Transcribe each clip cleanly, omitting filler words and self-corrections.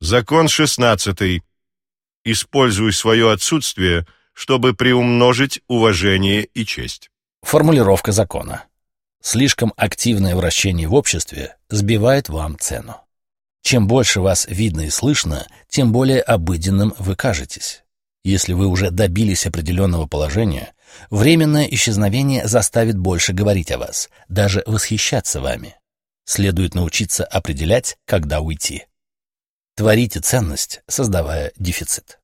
Закон 16. Используй свое отсутствие, чтобы приумножить уважение и честь. Формулировка закона. Слишком активное вращение в обществе сбивает вам цену. Чем больше вас видно и слышно, тем более обыденным вы кажетесь. Если вы уже добились определенного положения, временное исчезновение заставит больше говорить о вас, даже восхищаться вами. Следует научиться определять, когда уйти. Творите ценность, создавая дефицит.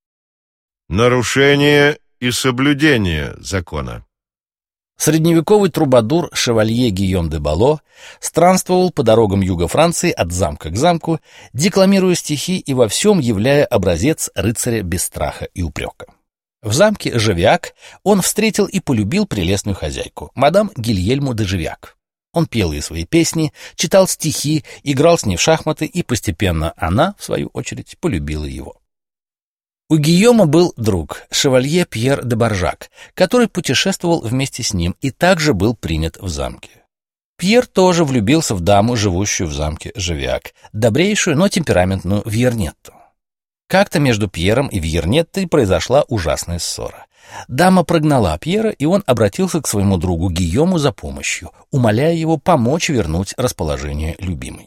Нарушение и соблюдение закона. Средневековый трубадур шевалье Гийом де Бало странствовал по дорогам юга Франции от замка к замку, декламируя стихи и во всем являя образец рыцаря без страха и упрека. В замке Живиак он встретил и полюбил прелестную хозяйку, мадам Гильельму де Живиак. Он пел ей свои песни, читал стихи, играл с ней в шахматы, и постепенно она, в свою очередь, полюбила его. У Гийома был друг, шевалье Пьер де Баржак, который путешествовал вместе с ним и также был принят в замке. Пьер тоже влюбился в даму, живущую в замке Живиак, добрейшую, но темпераментную Вьернетту. Как-то между Пьером и Вьернеттой произошла ужасная ссора. Дама прогнала Пьера, и он обратился к своему другу Гийому за помощью, умоляя его помочь вернуть расположение любимой.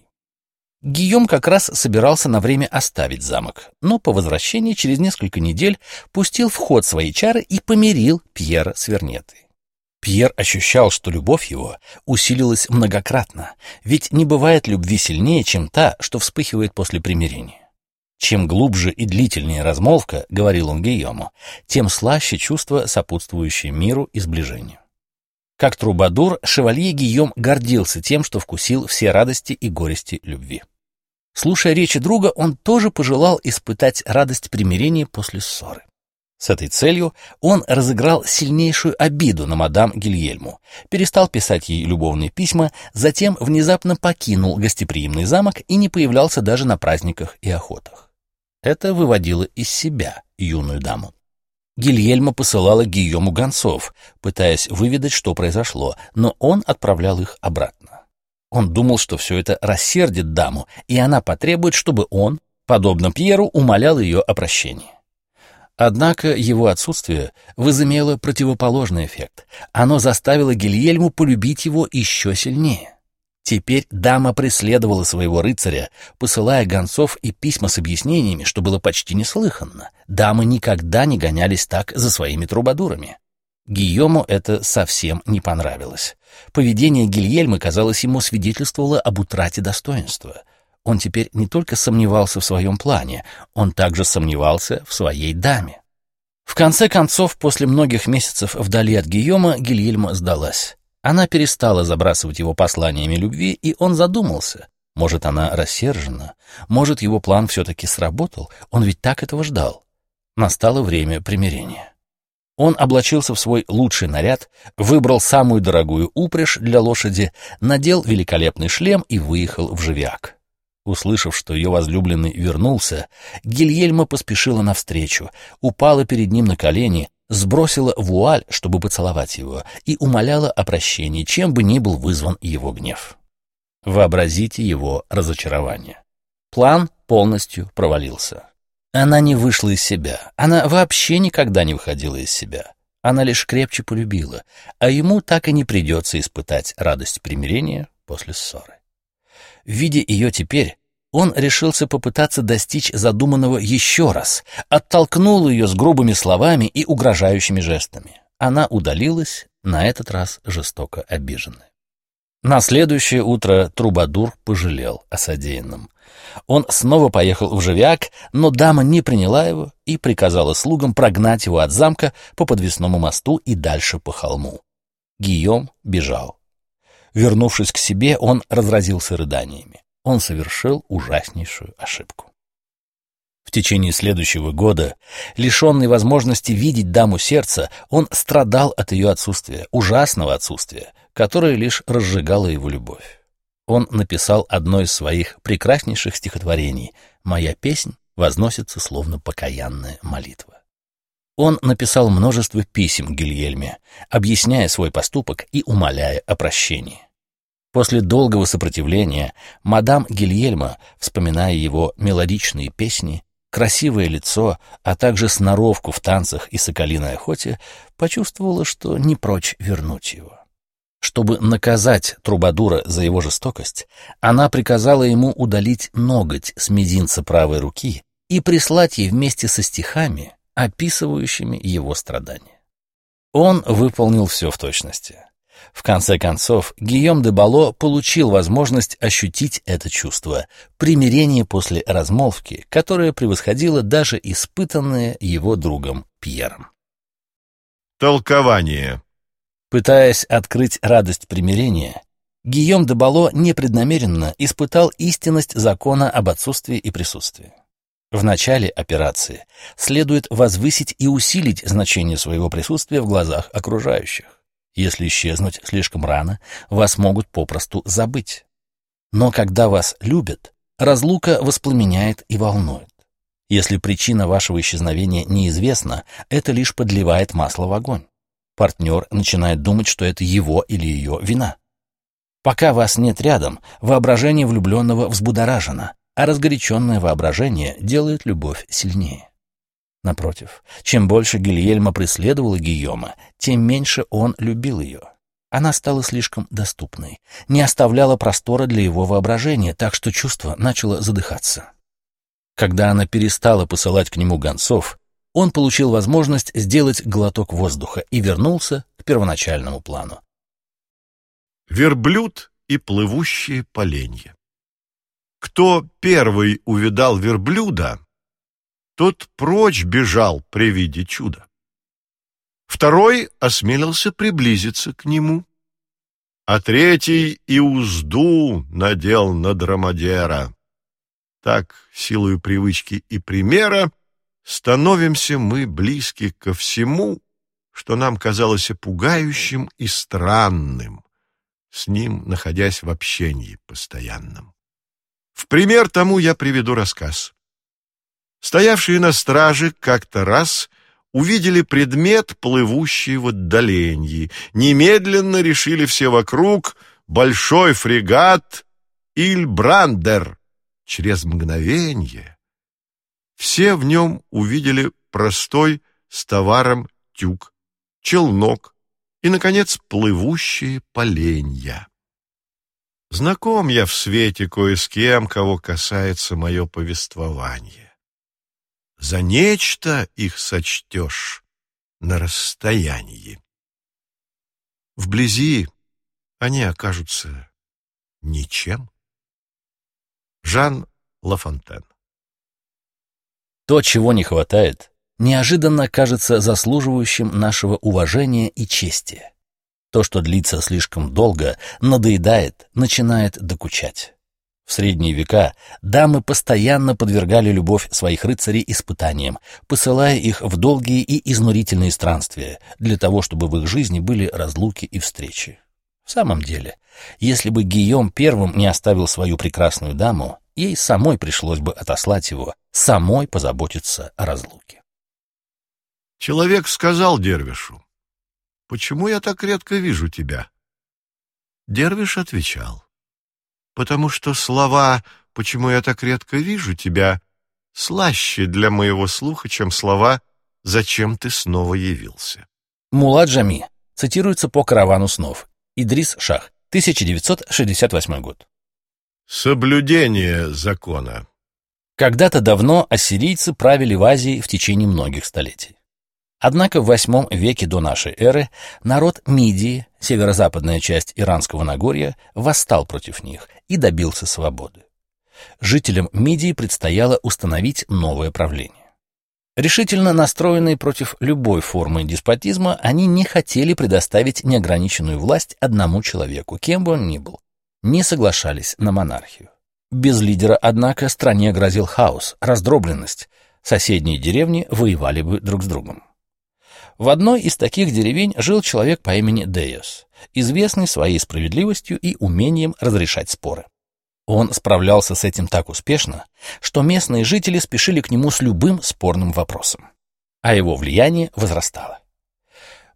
Гийом как раз собирался на время оставить замок, но по возвращении через несколько недель пустил в ход свои чары и помирил Пьера с Вьернеттой. Пьер ощущал, что любовь его усилилась многократно, ведь не бывает любви сильнее, чем та, что вспыхивает после примирения. Чем глубже и длительнее размолвка, говорил он Гийому, тем слаще чувство, сопутствующее миру и сближению. Как трубадур, шевалье Гийом гордился тем, что вкусил все радости и горести любви. Слушая речи друга, он тоже пожелал испытать радость примирения после ссоры. С этой целью он разыграл сильнейшую обиду на мадам Гильельму, перестал писать ей любовные письма, затем внезапно покинул гостеприимный замок и не появлялся даже на праздниках и охотах. Это выводило из себя юную даму. Гильельма посылала Гийому гонцов, пытаясь выведать, что произошло, но он отправлял их обратно. Он думал, что все это рассердит даму, и она потребует, чтобы он, подобно Пьеру, умолял ее о прощении. Однако его отсутствие возымело противоположный эффект. Оно заставило Гильельму полюбить его еще сильнее. Теперь дама преследовала своего рыцаря, посылая гонцов и письма с объяснениями, что было почти неслыханно. Дамы никогда не гонялись так за своими трубадурами. Гийому это совсем не понравилось. Поведение Гильельмы, казалось, ему свидетельствовало об утрате достоинства. Он теперь не только сомневался в своем плане, он также сомневался в своей даме. В конце концов, после многих месяцев вдали от Гийома, Гильельма сдалась. Она перестала забрасывать его посланиями любви, и он задумался. Может, она рассержена? Может, его план все-таки сработал? Он ведь так этого ждал. Настало время примирения. Он облачился в свой лучший наряд, выбрал самую дорогую упряжь для лошади, надел великолепный шлем и выехал в Живиак. Услышав, что ее возлюбленный вернулся, Гильельма поспешила навстречу, упала перед ним на колени, сбросила вуаль, чтобы поцеловать его, и умоляла о прощении, чем бы ни был вызван его гнев. Вообразите его разочарование. План полностью провалился. Она не вышла из себя, она вообще никогда не выходила из себя. Она лишь крепче полюбила, а ему так и не придется испытать радость примирения после ссоры. Видя ее теперь, он решился попытаться достичь задуманного еще раз, оттолкнул ее с грубыми словами и угрожающими жестами. Она удалилась, на этот раз жестоко обиженная. На следующее утро трубадур пожалел о содеянном. Он снова поехал в Живиак, но дама не приняла его и приказала слугам прогнать его от замка по подвесному мосту и дальше по холму. Гийом бежал. Вернувшись к себе, он разразился рыданиями. Он совершил ужаснейшую ошибку. В течение следующего года, лишенный возможности видеть даму сердца, он страдал от ее отсутствия, ужасного отсутствия, которое лишь разжигало его любовь. Он написал одно из своих прекраснейших стихотворений «Моя песнь возносится словно покаянная молитва». Он написал множество писем Гильельме, объясняя свой поступок и умоляя о прощении. После долгого сопротивления мадам Гильельма, вспоминая его мелодичные песни, красивое лицо, а также сноровку в танцах и соколиной охоте, почувствовала, что не прочь вернуть его. Чтобы наказать Трубадура за его жестокость, она приказала ему удалить ноготь с мизинца правой руки и прислать ей вместе со стихами, описывающими его страдания. Он выполнил все в точности. В конце концов, Гийом де Бало получил возможность ощутить это чувство, примирение после размолвки, которое превосходило даже испытанное его другом Пьером. Толкование. Пытаясь открыть радость примирения, Гийом де Бало непреднамеренно испытал истинность закона об отсутствии и присутствии. В начале операции следует возвысить и усилить значение своего присутствия в глазах окружающих. Если исчезнуть слишком рано, вас могут попросту забыть. Но когда вас любят, разлука воспламеняет и волнует. Если причина вашего исчезновения неизвестна, это лишь подливает масло в огонь. Партнер начинает думать, что это его или ее вина. Пока вас нет рядом, воображение влюбленного взбудоражено, а разгоряченное воображение делает любовь сильнее. Напротив, чем больше Гильельма преследовала Гийома, тем меньше он любил ее. Она стала слишком доступной, не оставляла простора для его воображения, так что чувство начало задыхаться. Когда она перестала посылать к нему гонцов, он получил возможность сделать глоток воздуха и вернулся к первоначальному плану. Верблюд и плывущие поленья. Кто первый увидал верблюда, тот прочь бежал при виде чуда. Второй осмелился приблизиться к нему, а третий и узду надел на драмадера. Так, силою привычки и примера, становимся мы близки ко всему, что нам казалось пугающим и странным, с ним находясь в общении постоянном. В пример тому я приведу рассказ. Стоявшие на страже как-то раз увидели предмет, плывущий в отдалении. Немедленно решили все вокруг: большой фрегат Ильбрандер. Через мгновенье все в нем увидели простой с товаром тюк, челнок и, наконец, плывущие поленья. Знаком я в свете кое с кем, кого касается мое повествование. За нечто их сочтешь на расстоянии. Вблизи они окажутся ничем. Жан Лафонтен. То, чего не хватает, неожиданно кажется заслуживающим нашего уважения и чести. То, что длится слишком долго, надоедает, начинает докучать. В средние века дамы постоянно подвергали любовь своих рыцарей испытаниям, посылая их в долгие и изнурительные странствия, для того, чтобы в их жизни были разлуки и встречи. В самом деле, если бы Гийом первым не оставил свою прекрасную даму, ей самой пришлось бы отослать его, самой позаботиться о разлуке. Человек сказал дервишу: «Почему я так редко вижу тебя?» Дервиш отвечал: «Потому что слова «почему я так редко вижу тебя» слаще для моего слуха, чем слова «зачем ты снова явился». Мулла Джами цитируется по «Каравану снов». Идрис Шах, 1968 год. Соблюдение закона. Когда-то давно ассирийцы правили в Азии в течение многих столетий. Однако в VIII веке до нашей эры народ Мидии, северо-западная часть Иранского Нагорья, восстал против них и добился свободы. Жителям Мидии предстояло установить новое правление. Решительно настроенные против любой формы деспотизма, они не хотели предоставить неограниченную власть одному человеку, кем бы он ни был, не соглашались на монархию. Без лидера, однако, стране грозил хаос, раздробленность, соседние деревни воевали бы друг с другом. В одной из таких деревень жил человек по имени Дейос, известный своей справедливостью и умением разрешать споры. Он справлялся с этим так успешно, что местные жители спешили к нему с любым спорным вопросом, а его влияние возрастало.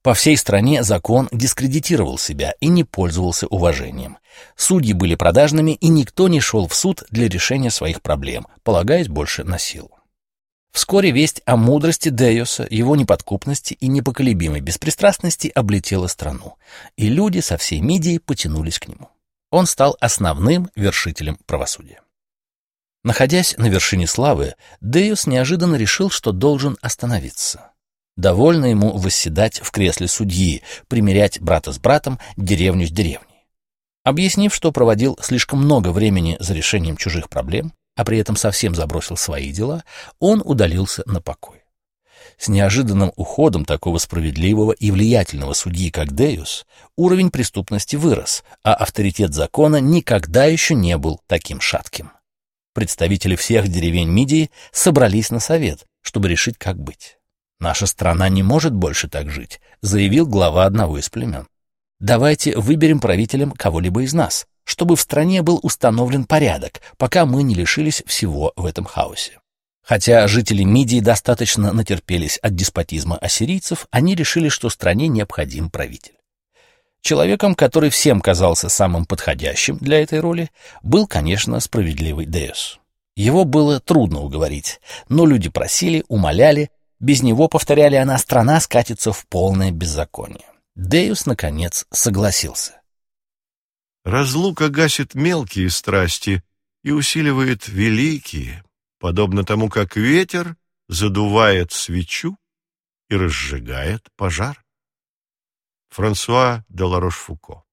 По всей стране закон дискредитировал себя и не пользовался уважением. Судьи были продажными, и никто не шел в суд для решения своих проблем, полагаясь больше на силу. Вскоре весть о мудрости Деюса, его неподкупности и непоколебимой беспристрастности облетела страну, и люди со всей Мидии потянулись к нему. Он стал основным вершителем правосудия. Находясь на вершине славы, Деюс неожиданно решил, что должен остановиться. Довольно ему восседать в кресле судьи, примирять брата с братом, деревню с деревней. Объяснив, что проводил слишком много времени за решением чужих проблем, а при этом совсем забросил свои дела, он удалился на покой. С неожиданным уходом такого справедливого и влиятельного судьи, как Деюс, уровень преступности вырос, а авторитет закона никогда еще не был таким шатким. Представители всех деревень Мидии собрались на совет, чтобы решить, как быть. «Наша страна не может больше так жить», — заявил глава одного из племен. «Давайте выберем правителем кого-либо из нас, чтобы в стране был установлен порядок, пока мы не лишились всего в этом хаосе». Хотя жители Мидии достаточно натерпелись от деспотизма ассирийцев, они решили, что стране необходим правитель. Человеком, который всем казался самым подходящим для этой роли, был, конечно, справедливый Деюс. Его было трудно уговорить, но люди просили, умоляли. Без него, повторяли она, страна скатится в полное беззаконие. Деюс, наконец, согласился. «Разлука гасит мелкие страсти и усиливает великие, подобно тому, как ветер задувает свечу и разжигает пожар». Франсуа де Ларош-Фуко.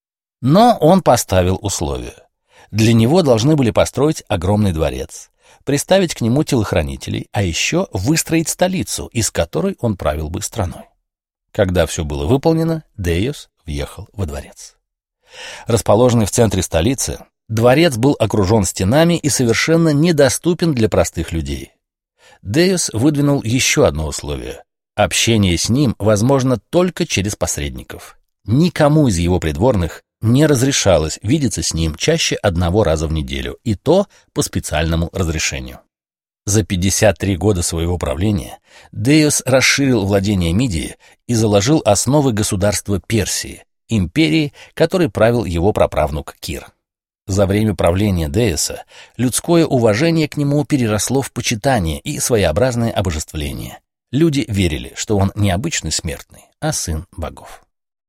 Но он поставил условия. Для него должны были построить огромный дворец, приставить к нему телохранителей, а еще выстроить столицу, из которой он правил бы страной. Когда все было выполнено, Деюс въехал во дворец. Расположенный в центре столицы, дворец был окружен стенами и совершенно недоступен для простых людей. Деюс выдвинул еще одно условие. Общение с ним возможно только через посредников. Никому из его придворных не разрешалось видеться с ним чаще одного раза в неделю, и то по специальному разрешению. За 53 года своего правления Деюс расширил владения Мидии и заложил основы государства Персии, империи, которой правил его праправнук Кир. За время правления Деюса людское уважение к нему переросло в почитание и своеобразное обожествление. Люди верили, что он не обычный смертный, а сын богов.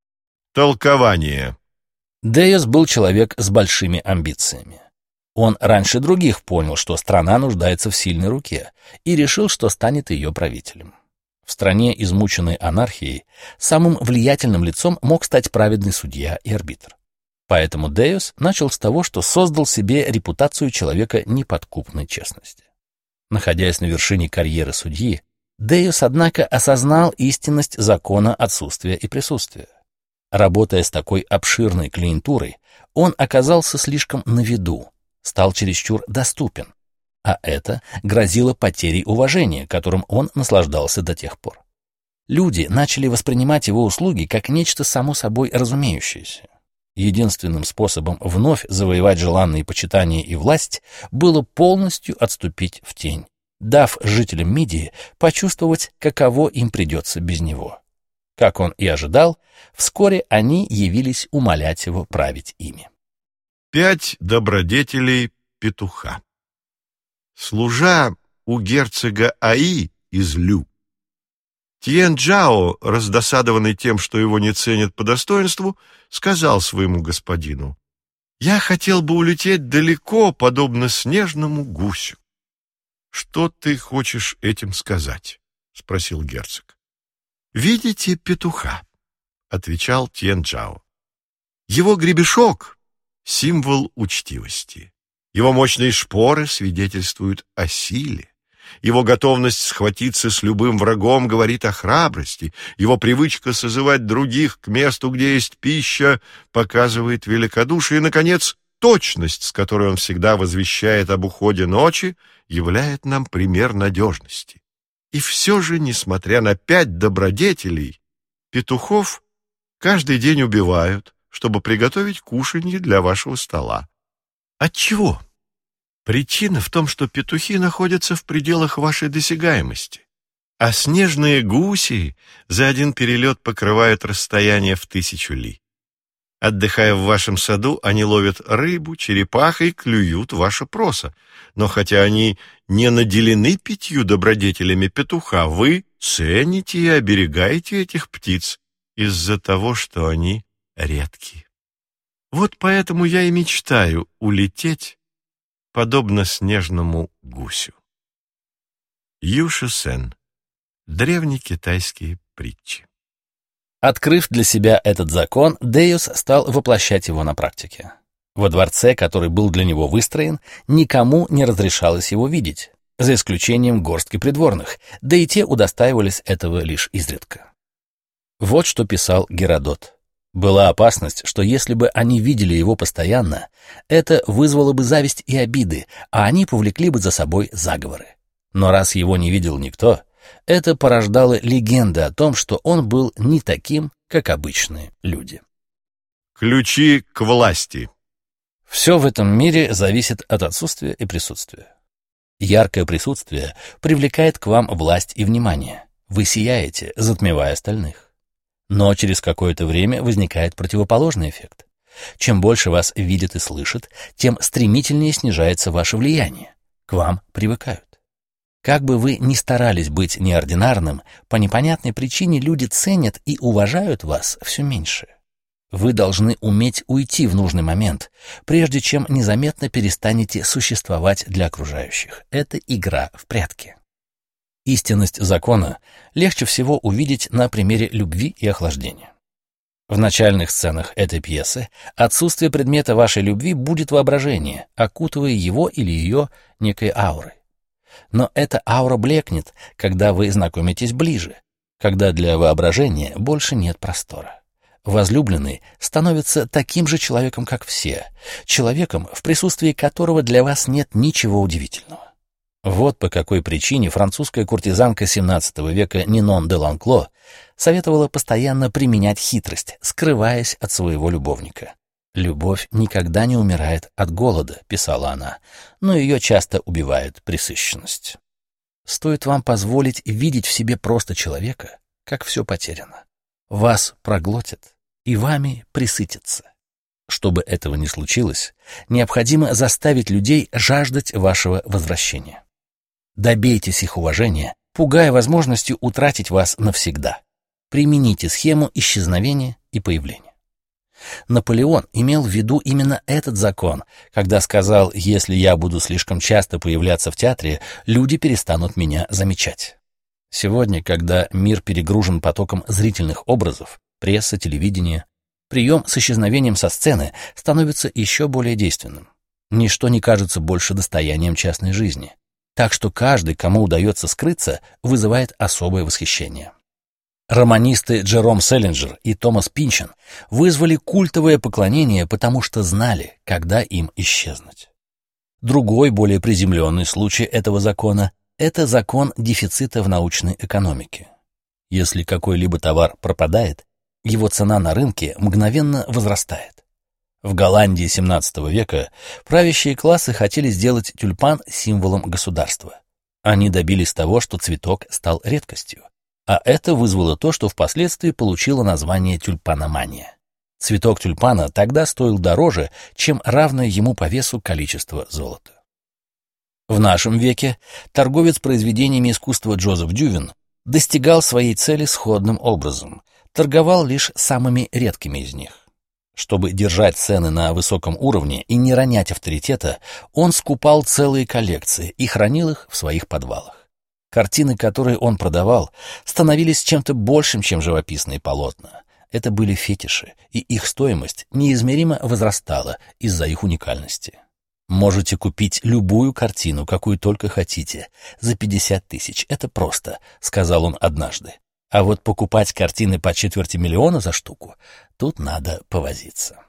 Толкование. Деюс был человек с большими амбициями. Он раньше других понял, что страна нуждается в сильной руке, и решил, что станет ее правителем. В стране, измученной анархией, самым влиятельным лицом мог стать праведный судья и арбитр. Поэтому Деюс начал с того, что создал себе репутацию человека неподкупной честности. Находясь на вершине карьеры судьи, Деюс, однако, осознал истинность закона отсутствия и присутствия. Работая с такой обширной клиентурой, он оказался слишком на виду, стал чересчур доступен, а это грозило потерей уважения, которым он наслаждался до тех пор. Люди начали воспринимать его услуги как нечто само собой разумеющееся. Единственным способом вновь завоевать желанные почитания и власть было полностью отступить в тень, дав жителям Мидии почувствовать, каково им придется без него. Как он и ожидал, вскоре они явились умолять его править ими. 5 добродетелей петуха. Служа у герцога Аи из Лю, Тьен-Джао, раздосадованный тем, что его не ценят по достоинству, сказал своему господину: «Я хотел бы улететь далеко, подобно снежному гусю». «Что ты хочешь этим сказать?» — спросил герцог. «Видите петуха?» — отвечал Тьен-Джао. «Его гребешок — символ учтивости. Его мощные шпоры свидетельствуют о силе. Его готовность схватиться с любым врагом говорит о храбрости. Его привычка созывать других к месту, где есть пища, показывает великодушие. И, наконец, точность, с которой он всегда возвещает об уходе ночи, являет нам пример надежности. И все же, несмотря на 5 добродетелей, петухов каждый день убивают, чтобы приготовить кушанье для вашего стола. Отчего? Причина в том, что петухи находятся в пределах вашей досягаемости. А снежные гуси за один перелет покрывают расстояние в 1000 ли. Отдыхая в вашем саду, они ловят рыбу, черепах и клюют ваше просо. Но хотя они не наделены 5 добродетелями петуха, вы цените и оберегаете этих птиц из-за того, что они редки. Вот поэтому я и мечтаю улететь, подобно снежному гусю. Юши Сен. Древнекитайские притчи. Открыв для себя этот закон, Деус стал воплощать его на практике. Во дворце, который был для него выстроен, никому не разрешалось его видеть, за исключением горстки придворных, да и те удостаивались этого лишь изредка. Вот что писал Геродот. Была опасность, что если бы они видели его постоянно, это вызвало бы зависть и обиды, а они повлекли бы за собой заговоры. Но раз его не видел никто, это порождало легенды о том, что он был не таким, как обычные люди. Ключи к власти. Все в этом мире зависит от отсутствия и присутствия. Яркое присутствие привлекает к вам власть и внимание. Вы сияете, затмевая остальных. Но через какое-то время возникает противоположный эффект. Чем больше вас видят и слышат, тем стремительнее снижается ваше влияние. К вам привыкают. Как бы вы ни старались быть неординарным, по непонятной причине люди ценят и уважают вас все меньше. Вы должны уметь уйти в нужный момент, прежде чем незаметно перестанете существовать для окружающих. Это игра в прятки. Истинность закона легче всего увидеть на примере любви и охлаждения. В начальных сценах этой пьесы отсутствие предмета вашей любви будет воображение, окутывая его или ее некой аурой. Но эта аура блекнет, когда вы знакомитесь ближе, когда для воображения больше нет простора. Возлюбленный становится таким же человеком, как все, человеком, в присутствии которого для вас нет ничего удивительного. Вот по какой причине французская куртизанка XVII века Нинон де Ланкло советовала постоянно применять хитрость, скрываясь от своего любовника. «Любовь никогда не умирает от голода», — писала она, «но ее часто убивает пресыщенность». Стоит вам позволить видеть в себе просто человека, как все потеряно. Вас проглотят и вами пресытятся. Чтобы этого не случилось, необходимо заставить людей жаждать вашего возвращения. Добейтесь их уважения, пугая возможностью утратить вас навсегда. Примените схему исчезновения и появления. Наполеон имел в виду именно этот закон, когда сказал: «Если я буду слишком часто появляться в театре, люди перестанут меня замечать». Сегодня, когда мир перегружен потоком зрительных образов, пресса, телевидение, прием с исчезновением со сцены становится еще более действенным. Ничто не кажется больше достоянием частной жизни. Так что каждый, кому удается скрыться, вызывает особое восхищение. Романисты Джером Селлинджер и Томас Пинчон вызвали культовое поклонение, потому что знали, когда им исчезнуть. Другой, более приземленный случай этого закона — это закон дефицита в научной экономике. Если какой-либо товар пропадает, его цена на рынке мгновенно возрастает. В Голландии XVII века правящие классы хотели сделать тюльпан символом государства. Они добились того, что цветок стал редкостью. А это вызвало то, что впоследствии получило название тюльпаномания. Цветок тюльпана тогда стоил дороже, чем равное ему по весу количество золота. В нашем веке торговец произведениями искусства Джозеф Дювин достигал своей цели сходным образом, торговал лишь самыми редкими из них. Чтобы держать цены на высоком уровне и не ронять авторитета, он скупал целые коллекции и хранил их в своих подвалах. Картины, которые он продавал, становились чем-то большим, чем живописные полотна. Это были фетиши, и их стоимость неизмеримо возрастала из-за их уникальности. Можете купить любую картину, какую только хотите, за 50 тысяч. Это просто, сказал он однажды. А вот покупать картины по 250 000 за штуку, тут надо повозиться.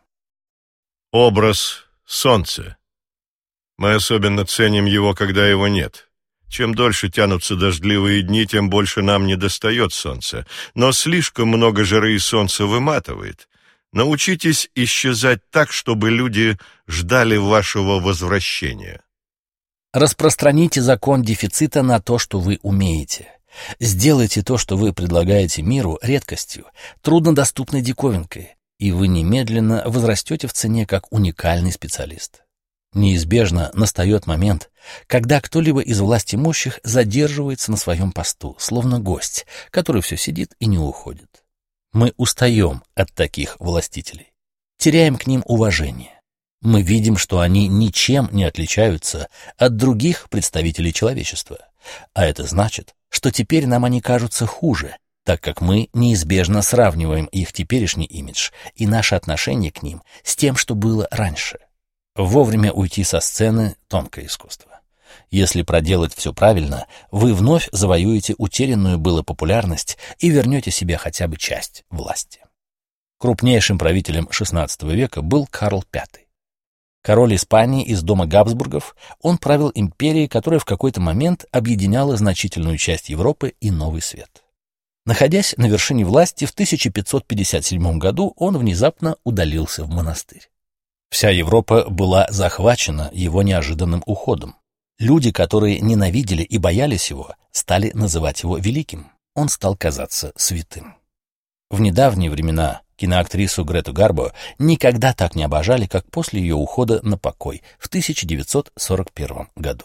Образ солнца. Мы особенно ценим его, когда его нет. Чем дольше тянутся дождливые дни, тем больше нам недостает солнца. Но слишком много жары и солнца выматывает. Научитесь исчезать так, чтобы люди ждали вашего возвращения. Распространите закон дефицита на то, что вы умеете. Сделайте то, что вы предлагаете миру, редкостью, труднодоступной диковинкой, и вы немедленно возрастете в цене как уникальный специалист. Неизбежно настает момент, когда кто-либо из властимущих задерживается на своем посту, словно гость, который все сидит и не уходит. Мы устаем от таких властителей, теряем к ним уважение. Мы видим, что они ничем не отличаются от других представителей человечества, а это значит, что теперь нам они кажутся хуже, так как мы неизбежно сравниваем их теперешний имидж и наше отношение к ним с тем, что было раньше. Вовремя уйти со сцены — тонкое искусство. Если проделать все правильно, вы вновь завоюете утерянную было популярность и вернете себе хотя бы часть власти. Крупнейшим правителем XVI века был Карл V. Король Испании из дома Габсбургов, он правил империей, которая в какой-то момент объединяла значительную часть Европы и Новый Свет. Находясь на вершине власти, в 1557 году он внезапно удалился в монастырь. Вся Европа была захвачена его неожиданным уходом. Люди, которые ненавидели и боялись его, стали называть его великим. Он стал казаться святым. В недавние времена киноактрису Грету Гарбо никогда так не обожали, как после ее ухода на покой в 1941 году.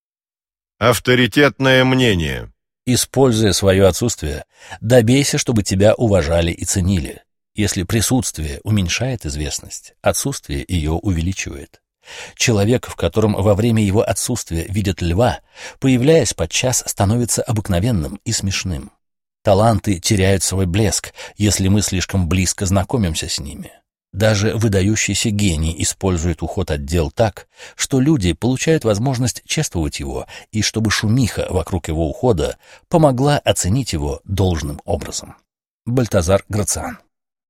Авторитетное мнение. Используя свое отсутствие, добейся, чтобы тебя уважали и ценили. Если присутствие уменьшает известность, отсутствие ее увеличивает. Человек, в котором во время его отсутствия видят льва, появляясь подчас, становится обыкновенным и смешным. Таланты теряют свой блеск, если мы слишком близко знакомимся с ними. Даже выдающийся гений использует уход от дел так, что люди получают возможность чествовать его, и чтобы шумиха вокруг его ухода помогла оценить его должным образом. Бальтазар Грациан.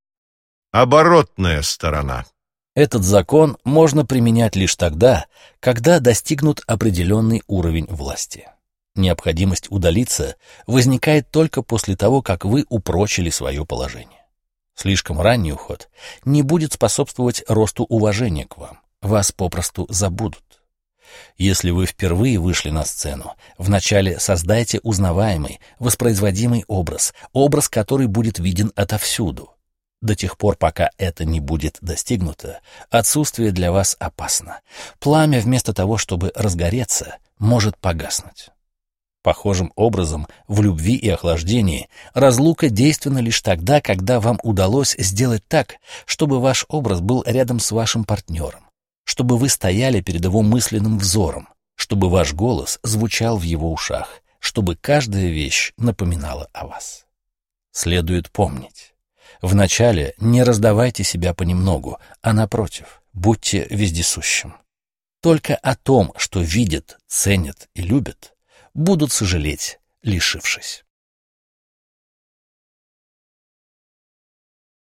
Оборотная сторона. Этот закон можно применять лишь тогда, когда достигнут определенный уровень власти. Необходимость удалиться возникает только после того, как вы упрочили свое положение. Слишком ранний уход не будет способствовать росту уважения к вам, вас попросту забудут. Если вы впервые вышли на сцену, вначале создайте узнаваемый, воспроизводимый образ, который будет виден отовсюду. До тех пор, пока это не будет достигнуто, отсутствие для вас опасно. Пламя, вместо того, чтобы разгореться, может погаснуть. Похожим образом, в любви и охлаждении разлука действенна лишь тогда, когда вам удалось сделать так, чтобы ваш образ был рядом с вашим партнером, чтобы вы стояли перед его мысленным взором, чтобы ваш голос звучал в его ушах, чтобы каждая вещь напоминала о вас. Следует помнить. Вначале не раздавайте себя понемногу, а напротив, будьте вездесущим. Только о том, что видят, ценят и любят, будут сожалеть, лишившись.